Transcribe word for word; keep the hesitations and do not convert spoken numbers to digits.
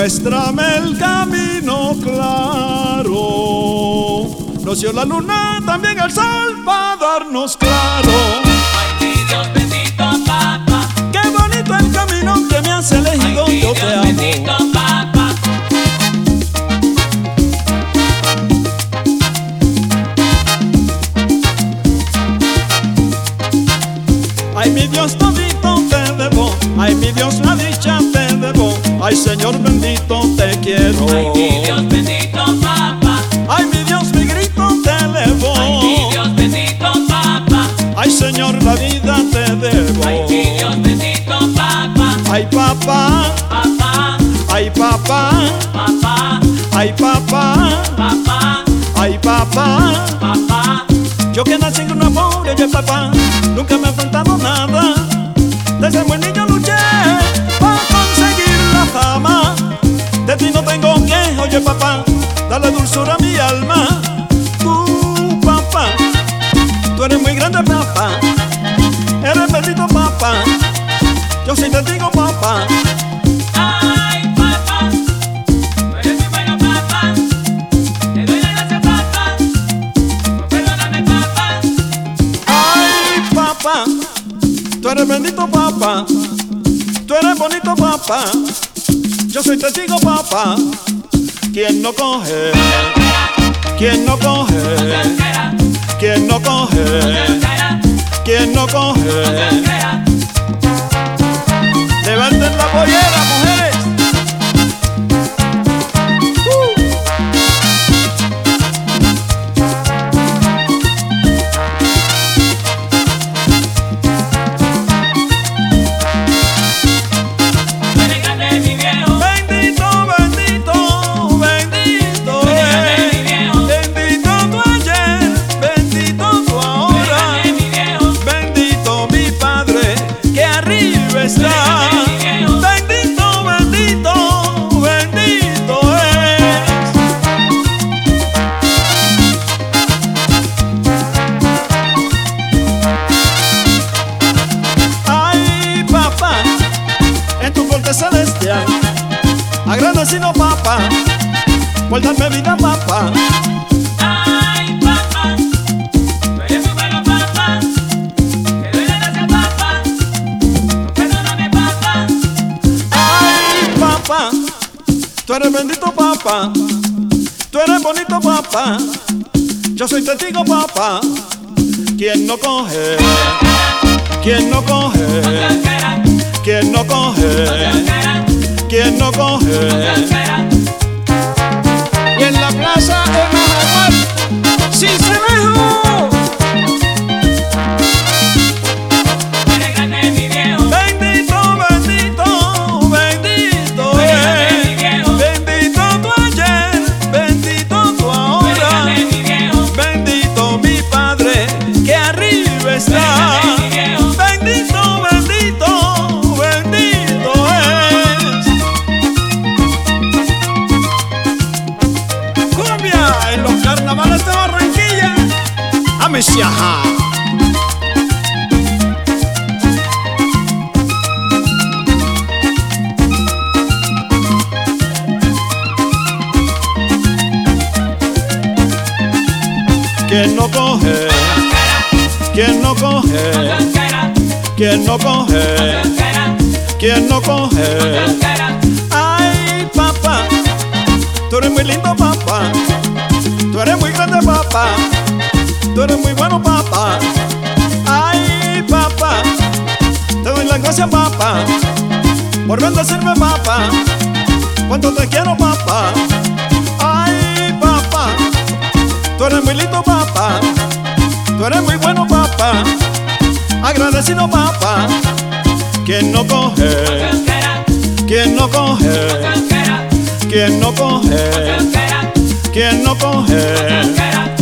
muéstrame el camino claro. Nos dio la luna, también el sol, para darnos claro. Ay, mi Dios bendito, papá. Qué bonito el camino que me has elegido, Ay, mi yo Dios te amo. bendito, papá. Ay, mi Dios todito te debo, ay, mi Dios la dicha te debo, ay, Señor bendito te quiero. Ay, mi Dios bendito, papá. Ay, mi Dios mi grito te elevo. Ay, mi Dios bendito, papá. Ay, Señor la vida te debo. Ay, mi Dios bendito, papá. Ay, papá, Papá, ay, papá, papá, ay, papá, papá, ay, papá. papá. Yo que nací en una pobre, oye papá, nunca me he enfrentado nada. Desde muy niño luché para conseguir la fama. De ti no tengo que, oye papá, dale dulzura a mi alma. Tú, papá, tú eres muy grande, papá. Eres bendito, papá. Yo sí te digo, papá. Ay, papá, tú eres muy bueno, papá. Te doy las gracias, papá. Perdóname, papá. Ay, papá, tú eres bendito, papá. Tú eres bonito, papá. Yo soy testigo, papá. ¿Quién no coge? ¿Quién no coge? ¿Quién no coge? ¿Quién no coge? Levanten la pollera, mujeres. Uh. Tú eres grande, mi viejo. Bendito, bendito, bendito Tú eres grande, mi es. viejo. Bendito tú ayer, bendito tú Tú eres ahora. grande, mi viejo. Bendito mi Padre que arriba está. Bendito, bendito, bendito es. Ay, papá, en tu corte celestial, agradecido, papá, por darme vida, papá. Ay, papá, tú eres muy bueno, papá. Te doy las gracias, papá. Perdóname, papá. Ay, papá, tú eres bendito, papá. Tú eres bonito, papá. Yo soy testigo, papá. ¿Quién no coge? ¿Quién no coge? ¿Quién no coge? ¿Quién no coge? Y en la plaza de Majagual, Cincelejo. Tú eres grande, mi viejo. Bendito, bendito, bendito Tú eres grande, mi es. viejo. Bendito tú ayer, bendito tú Tú eres ahora. grande, mi viejo. Bendito mi Padre que arriba está. Bendito, bendito, bendito es. Cumbia en los carnavales de Barranquilla. Amesiaja. ¿Quién no coge? ¿Quién no coge? ¿Quién no coge? ¿Quién no coge? Ay, papá, tú eres muy lindo, papá. Tú eres muy grande, papá. Tú eres muy bueno, papá. Ay, papá, te doy las gracias, papá, por bendecirme, papá. Cuánto te quiero, papá. Ay, papá, tú eres muy lindo, papá. Tú eres muy bueno, papá. Agradecido, papá. ¿Quién no coge? ¿Quién no coge? ¿Quién no coge? ¿Quién no coge?